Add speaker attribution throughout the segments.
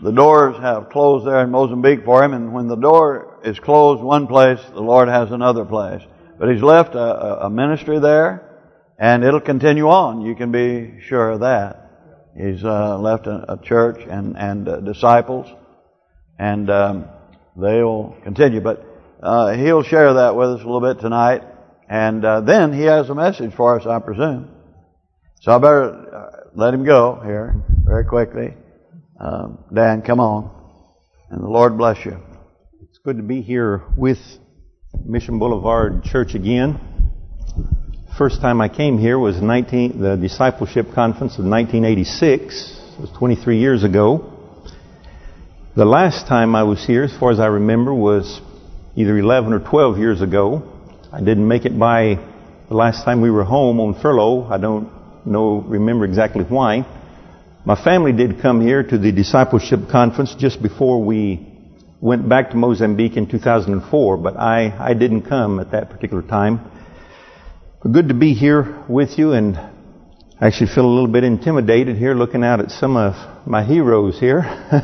Speaker 1: the doors have closed there in Mozambique for him, and when the door is closed one place, the Lord has another place. But He's left a ministry there, and it'll continue on. You can be sure of that. He's left a church and disciples, and they'll continue. But he'll share that with us a little bit tonight, and then he has a message for us, I presume. So I better let him go here very quickly. Dan, come on, and the Lord bless you.
Speaker 2: It's good to be here with Mission Boulevard Church again. First time I came here was the Discipleship Conference of 1986. It was 23 years ago. The last time I was here, as far as I remember, was either 11 or 12 years ago. I didn't make it by the last time we were home on furlough. I don't remember exactly why. My family did come here to the Discipleship Conference just before we went back to Mozambique in 2004, but I didn't come at that particular time. Good to be here with you, and I actually feel a little bit intimidated here looking out at some of my heroes here.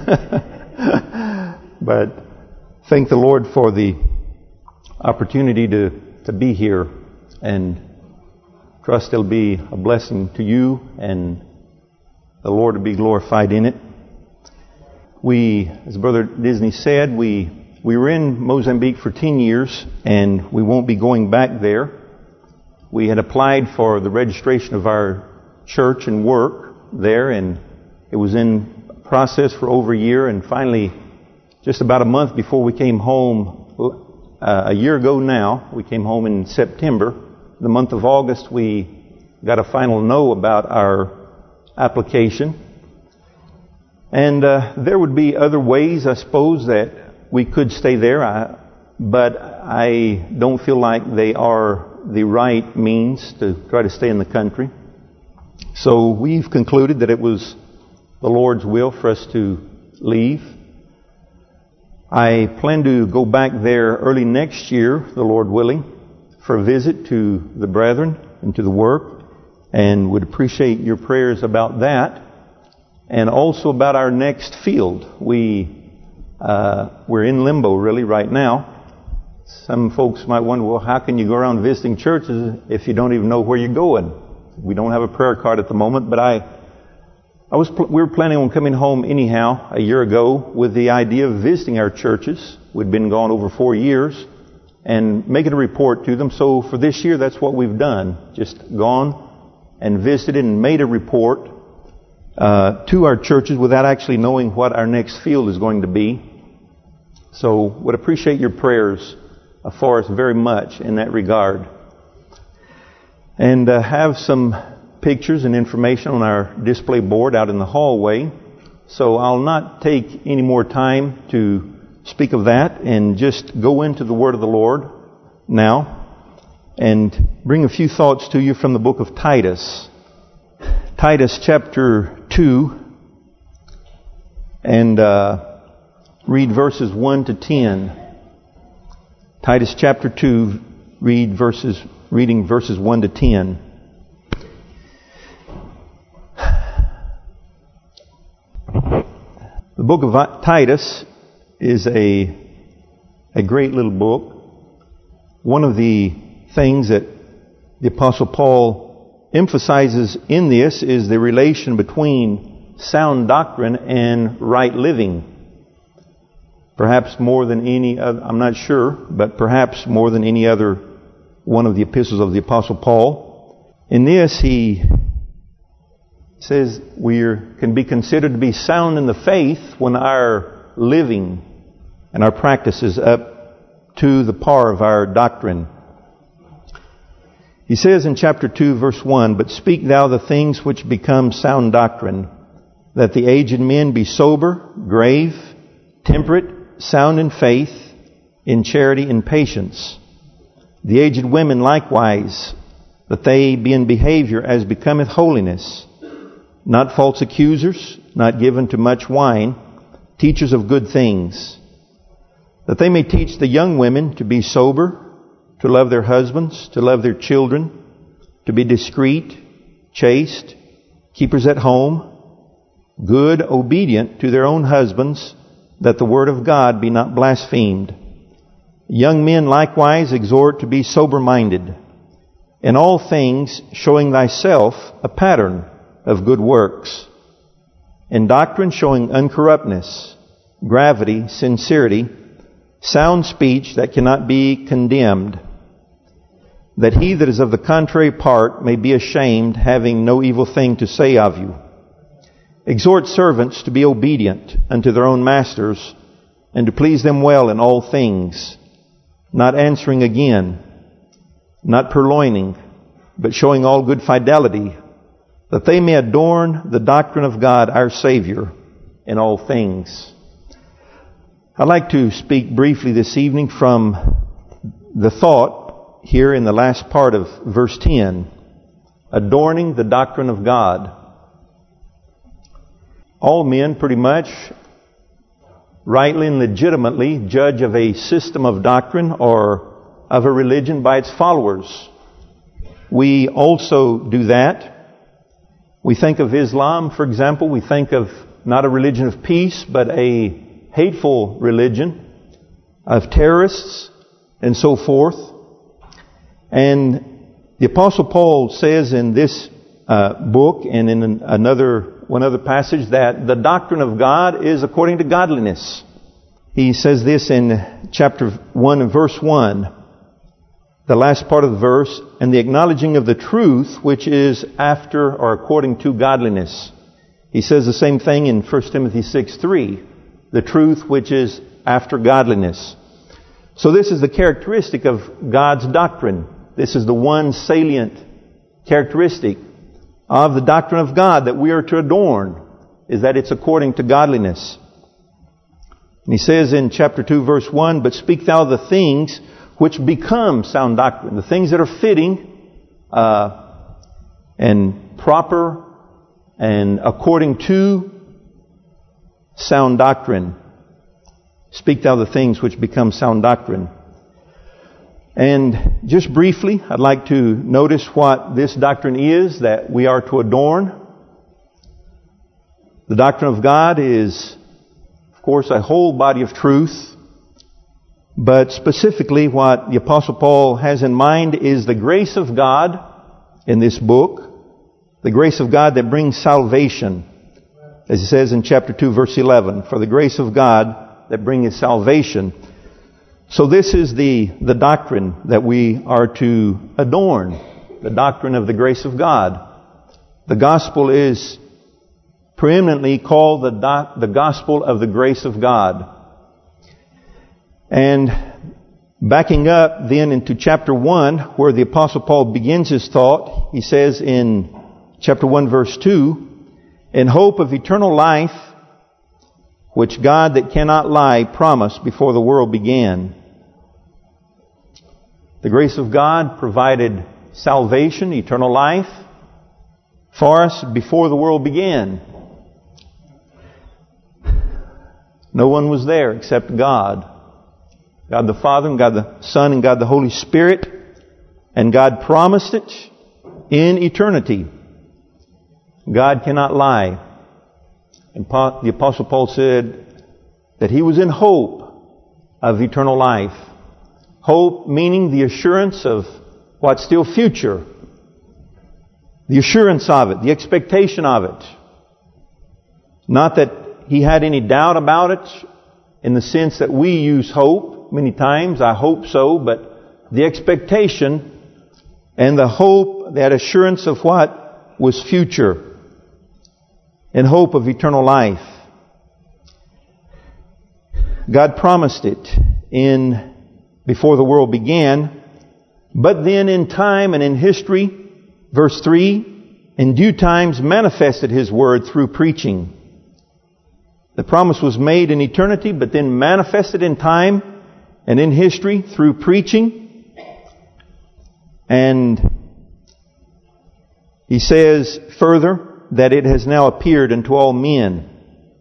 Speaker 2: But thank the Lord for the opportunity to be here, and trust it'll be a blessing to you and the Lord to be glorified in it. We, as Brother Disney said, we were in Mozambique for 10 years, and we won't be going back there. We had applied for the registration of our church and work there, and it was in process for over a year, and finally, just about a month before we came home, a year ago now, we came home in September. The month of August, we got a final no about our application. And there would be other ways, I suppose, that we could stay there, but I don't feel like they are the right means to try to stay in the country. So we've concluded that it was the Lord's will for us to leave. I plan to go back there early next year, the Lord willing, for a visit to the brethren and to the work, and would appreciate your prayers about that, and also about our next field. We're in limbo really right now. Some folks might wonder, well, how can you go around visiting churches if you don't even know where you're going? We don't have a prayer card at the moment, but we were planning on coming home anyhow a year ago with the idea of visiting our churches. We'd been gone over 4 years, and making a report to them. So for this year, that's what we've done. Just gone and visited and made a report to our churches without actually knowing what our next field is going to be. So would appreciate your prayers for us very much in that regard. And have some pictures and information on our display board out in the hallway. So I'll not take any more time to speak of that, and just go into the Word of the Lord now and bring a few thoughts to you from the book of Titus. Titus chapter 2, and read verses 1 to 10. Titus chapter 2, reading verses 1 to 10. The book of Titus is a great little book. One of the things that the Apostle Paul emphasizes in this is the relation between sound doctrine and right living. Perhaps more than any other, I'm not sure, but perhaps more than any other one of the epistles of the Apostle Paul. In this, he says we can be considered to be sound in the faith when our living and our practice is up to the par of our doctrine. He says in chapter 2, verse 1, "But speak thou the things which become sound doctrine, that the aged men be sober, grave, temperate, sound in faith, in charity, in patience. The aged women likewise, that they be in behavior as becometh holiness, not false accusers, not given to much wine, teachers of good things, that they may teach the young women to be sober, to love their husbands, to love their children, to be discreet, chaste, keepers at home, good, obedient to their own husbands, that the word of God be not blasphemed. Young men likewise exhort to be sober-minded, in all things showing thyself a pattern of good works, in doctrine showing uncorruptness, gravity, sincerity, sound speech that cannot be condemned, that he that is of the contrary part may be ashamed, having no evil thing to say of you. Exhort servants to be obedient unto their own masters, and to please them well in all things, not answering again, not purloining, but showing all good fidelity, that they may adorn the doctrine of God our Savior in all things. I'd like to speak briefly this evening from the thought here in the last part of verse 10, adorning the doctrine of God. All men pretty much rightly and legitimately judge of a system of doctrine or of a religion by its followers. We also do that. We think of Islam, for example. We think of not a religion of peace, but a hateful religion of terrorists and so forth. And the Apostle Paul says in this book and in one other passage that the doctrine of God is according to godliness. He says this in chapter 1 and verse 1, the last part of the verse, and the acknowledging of the truth which is after or according to godliness. He says the same thing in 1 Timothy 6:3, the truth which is after godliness. So this is the characteristic of God's doctrine. This is the one salient characteristic of the doctrine of God that we are to adorn, is that it's according to godliness. And he says in chapter 2 verse 1, but speak thou the things which become sound doctrine, the things that are fitting and proper and according to sound doctrine. Speak thou the things which become sound doctrine. And just briefly, I'd like to notice what this doctrine is that we are to adorn. The doctrine of God is, of course, a whole body of truth. But specifically what the Apostle Paul has in mind is the grace of God in this book. The grace of God that brings salvation. As he says in chapter 2 verse 11, for the grace of God that bringeth salvation. So this is the doctrine that we are to adorn. The doctrine of the grace of God. The gospel is preeminently called the gospel of the grace of God. And backing up then into chapter 1, where the Apostle Paul begins his thought, he says in chapter 1 verse 2, in hope of eternal life, which God that cannot lie promised before the world began. The grace of God provided salvation, eternal life, for us before the world began. No one was there except God. God the Father and God the Son and God the Holy Spirit. And God promised it in eternity. God cannot lie. And the Apostle Paul said that he was in hope of eternal life. Hope meaning the assurance of what's still future. The assurance of it, the expectation of it. Not that he had any doubt about it in the sense that we use hope many times. I hope so, but the expectation and the hope, that assurance of what was future. And hope of eternal life. God promised it before the world began, but then in time and in history, verse 3, in due times manifested His word through preaching. The promise was made in eternity, but then manifested in time and in history through preaching. And he says further that it has now appeared unto all men.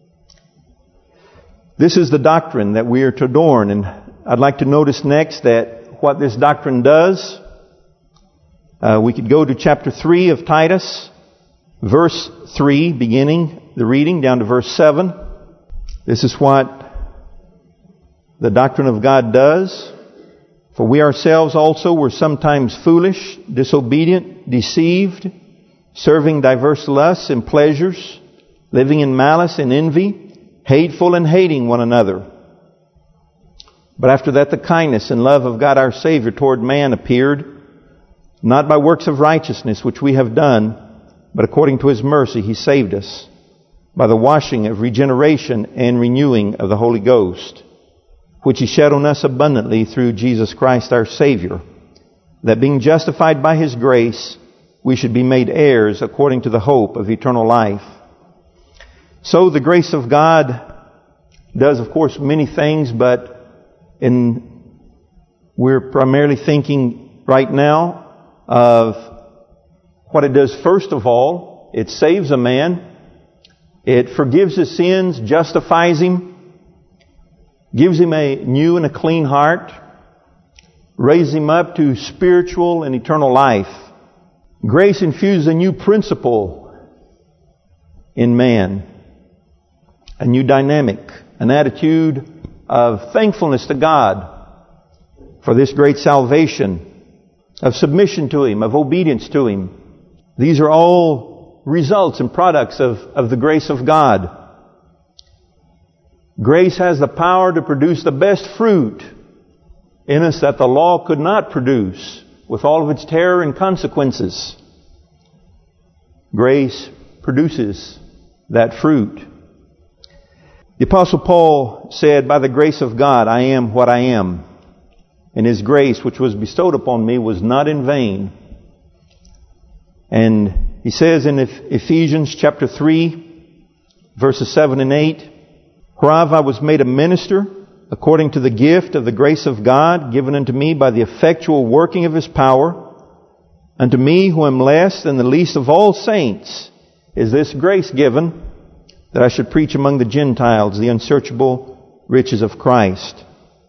Speaker 2: This is the doctrine that we are to adorn. And I'd like to notice next that what this doctrine does. We could go to chapter 3 of Titus verse 3, beginning the reading down to verse 7. This is what the doctrine of God does. For we ourselves also were sometimes foolish, disobedient, deceived, serving diverse lusts and pleasures, living in malice and envy, hateful and hating one another. But after that the kindness and love of God our Savior toward man appeared, not by works of righteousness which we have done, but according to His mercy He saved us, by the washing of regeneration and renewing of the Holy Ghost, which He shed on us abundantly through Jesus Christ our Savior, that being justified by His grace, we should be made heirs according to the hope of eternal life. So the grace of God does, of course, many things, but we're primarily thinking right now of what it does. First of all, it saves a man. It forgives his sins, justifies him, gives him a new and a clean heart, raises him up to spiritual and eternal life. Grace infuses a new principle in man, a new dynamic, an attitude of thankfulness to God for this great salvation, of submission to Him, of obedience to Him. These are all results and products of the grace of God. Grace has the power to produce the best fruit in us that the law could not produce, with all of its terror and consequences. Grace produces that fruit. The Apostle Paul said, by the grace of God, I am what I am. And His grace, which was bestowed upon me, was not in vain. And he says in Ephesians chapter 3, verses 7 and 8, whereof I was made a minister, according to the gift of the grace of God, given unto me by the effectual working of His power, unto me who am less than the least of all saints, is this grace given, that I should preach among the Gentiles the unsearchable riches of Christ.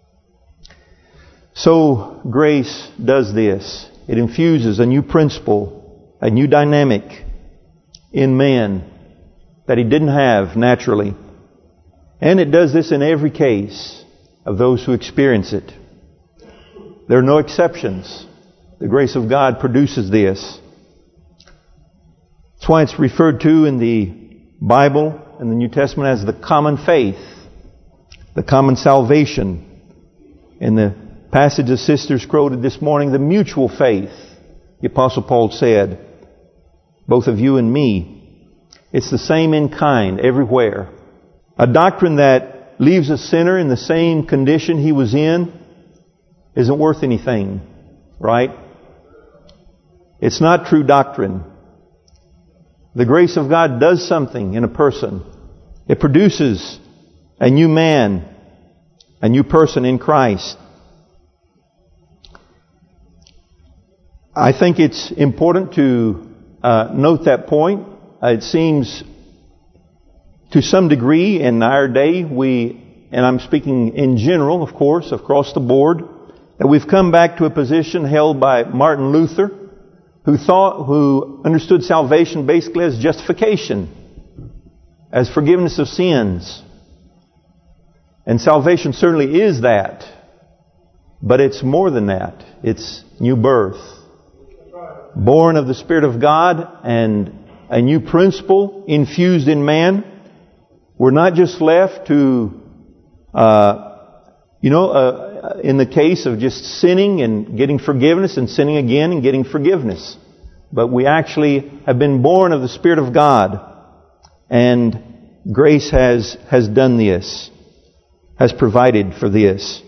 Speaker 2: So grace does this. It infuses a new principle, a new dynamic in man that he didn't have naturally. And it does this in every case of those who experience it. There are no exceptions. The grace of God produces this. That's why it's referred to in the Bible and the New Testament as the common faith, the common salvation. In the passage the sisters quoted this morning, the mutual faith, the Apostle Paul said, both of you and me. It's the same in kind everywhere. A doctrine that leaves a sinner in the same condition he was in isn't worth anything, right? It's not true doctrine. The grace of God does something in a person. It produces a new man, a new person in Christ. I think it's important to note that point. It seems to some degree in our day, and I'm speaking in general, of course, across the board, that we've come back to a position held by Martin Luther, who understood salvation basically as justification, as forgiveness of sins. And salvation certainly is that. But it's more than that. It's new birth. Born of the Spirit of God and a new principle infused in man. We're not just left to, in the case of just sinning and getting forgiveness and sinning again and getting forgiveness. But we actually have been born of the Spirit of God. And grace has done this, has provided for this.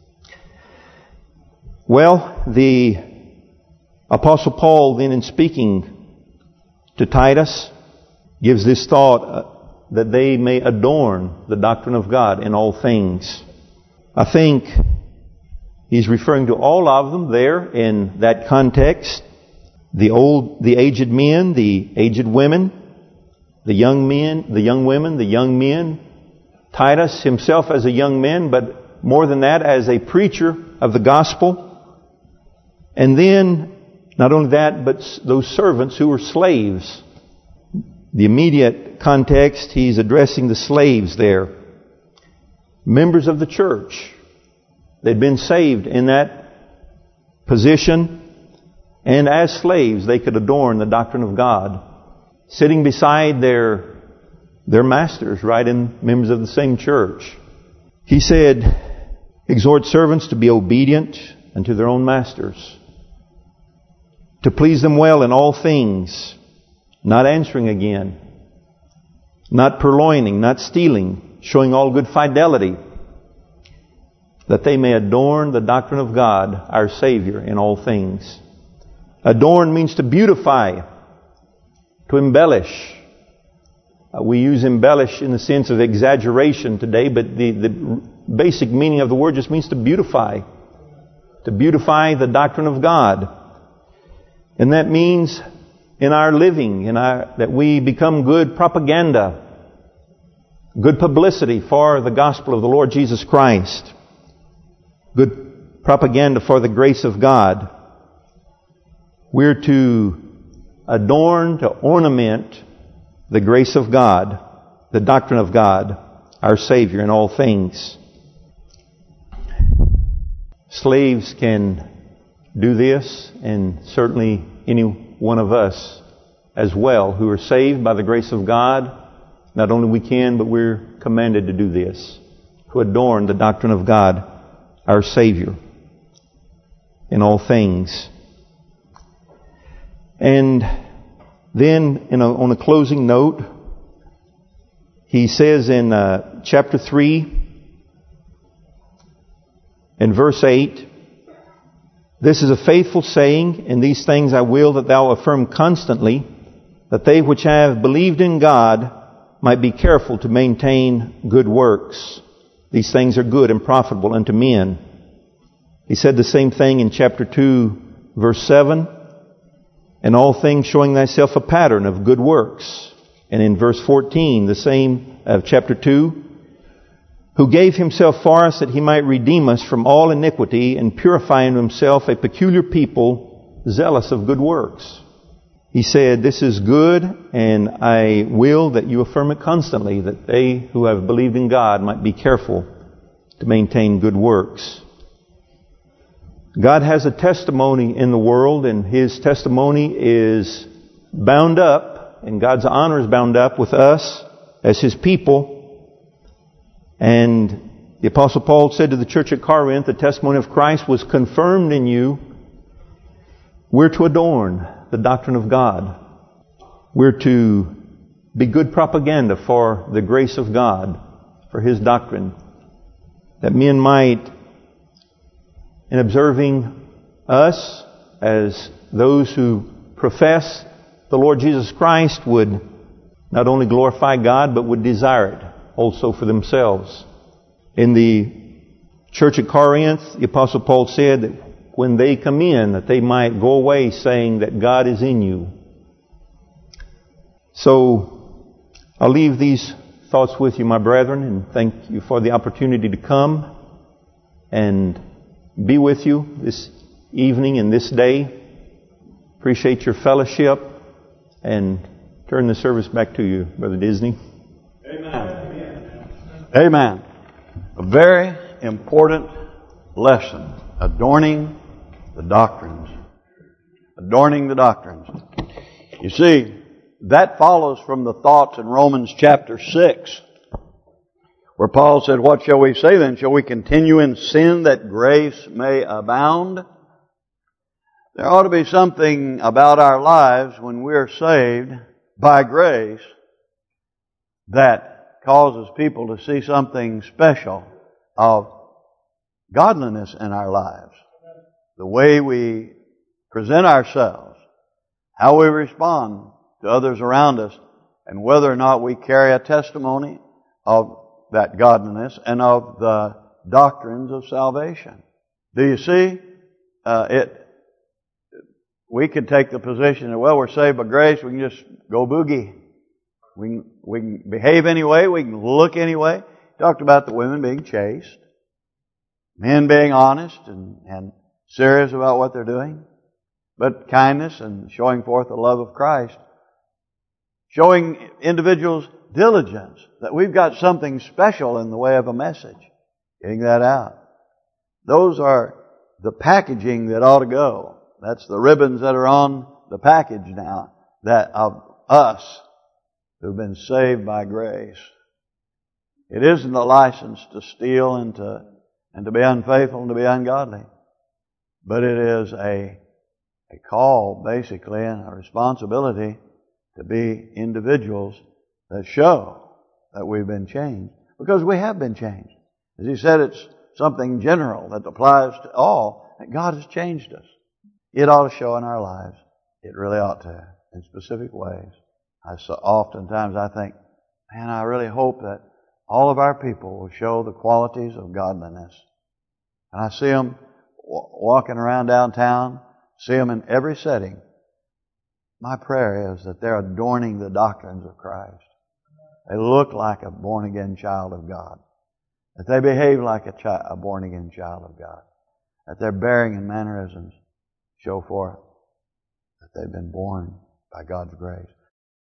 Speaker 2: Well, the Apostle Paul then, in speaking to Titus, gives this thought that they may adorn the doctrine of God in all things. I think he's referring to all of them there in that context. The aged men, the aged women, the young men, the young women, the young men. Titus himself as a young man, but more than that, as a preacher of the gospel. And then, not only that, but those servants who were slaves. the immediate context, he's addressing the slaves there. Members of the church. They'd been saved in that position. And as slaves, they could adorn the doctrine of God, sitting beside their masters, right, in members of the same church. He said, exhort servants to be obedient unto their own masters, to please them well in all things, not answering again, not purloining, not stealing, showing all good fidelity, that they may adorn the doctrine of God, our Savior, in all things. Adorn means to beautify, to embellish. We use embellish in the sense of exaggeration today, but the basic meaning of the word just means to beautify. To beautify the doctrine of God. And that means in our living, that we become good propaganda, good publicity for the gospel of the Lord Jesus Christ. Good propaganda for the grace of God. We're to adorn, to ornament the grace of God, the doctrine of God, our Savior in all things. Slaves can do this, and certainly any one of us as well who are saved by the grace of God. Not only we can, but we're commanded to do this, to adorn the doctrine of God, our Savior, in all things. And then, on a closing note, he says in chapter 3 and verse 8, this is a faithful saying, and these things I will that thou affirm constantly, that they which have believed in God might be careful to maintain good works. These things are good and profitable unto men. He said the same thing in chapter 2, verse 7. In all things showing thyself a pattern of good works. And in verse 14, the same of chapter 2, who gave himself for us that he might redeem us from all iniquity and purify unto himself a peculiar people zealous of good works. He said, this is good, and I will that you affirm it constantly, that they who have believed in God might be careful to maintain good works. God has a testimony in the world, and His testimony is bound up, and God's honor is bound up with us as His people. And the Apostle Paul said to the church at Corinth, the testimony of Christ was confirmed in you. We're to adorn the doctrine of God. We're to be good propaganda for the grace of God, for His doctrine, that men might, in observing us as those who profess the Lord Jesus Christ, would not only glorify God, but would desire it also for themselves. In the church at Corinth, the Apostle Paul said that when they come in, that they might go away saying that God is in you. So, I'll leave these thoughts with you, my brethren, and thank you for the opportunity to come and be with you this evening and this day. Appreciate your fellowship, and turn the service back to you, Brother Disney.
Speaker 1: Amen. Amen. A very important lesson. Adorning the doctrines. Adorning the doctrines. You see, that follows from the thoughts in Romans chapter 6, where Paul said, what shall we say then? Shall we continue in sin that grace may abound? There ought to be something about our lives when we're saved by grace that causes people to see something special of godliness in our lives. The way we present ourselves, how we respond to others around us, and whether or not we carry a testimony of that godliness and of the doctrines of salvation. Do you see? We could take the position that, well, we're saved by grace, we can just go boogie. We can behave anyway, we can look anyway. Talked about the women being chaste, men being honest and serious about what they're doing, but kindness and showing forth the love of Christ showing individuals diligence, that we've got something special in the way of a message, getting that out. Those are the packaging that ought to go. That's the ribbons that are on the package now, that of us who've been saved by grace. It isn't a license to steal and to be unfaithful and to be ungodly. But it is a call, basically, and a responsibility to be individuals that show that we've been changed. Because we have been changed. As he said, it's something general that applies to all, that God has changed us. It ought to show in our lives. It really ought to, in specific ways. Oftentimes I think, man, I really hope that all of our people will show the qualities of godliness. And I see them walking around downtown, see them in every setting. My prayer is that they're adorning the doctrines of Christ. They look like a born-again child of God. That they behave like a born-again child of God. That their bearing and mannerisms show forth that they've been born by God's grace.